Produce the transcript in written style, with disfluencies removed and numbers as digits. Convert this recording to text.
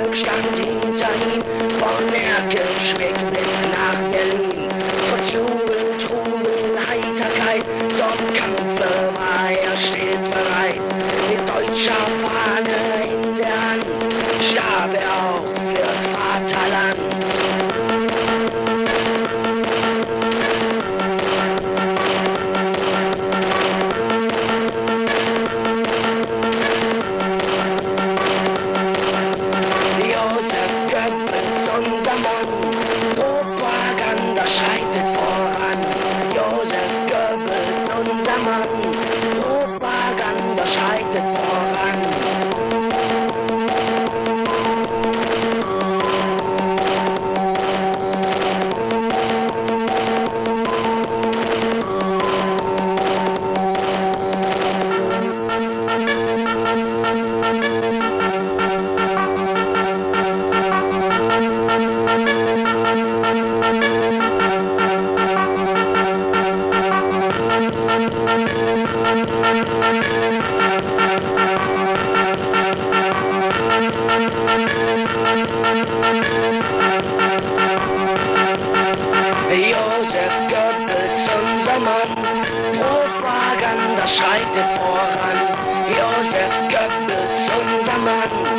Volk stand hinter ihm, von Erkenschwick bis nach Berlin. Trotz Jubel, Trubel, Heiterkeit, zum Kampfe war er stets bereit. Mit deutscher Fahne in der Hand starb er auch fürs Vaterland. Propaganda schreitet voran. Josef Goebbels, unser Mann. Propaganda schreitet voran. Josef Goebbels, unser Mann, Propaganda schreitet voran. Josef Goebbels, unser Mann.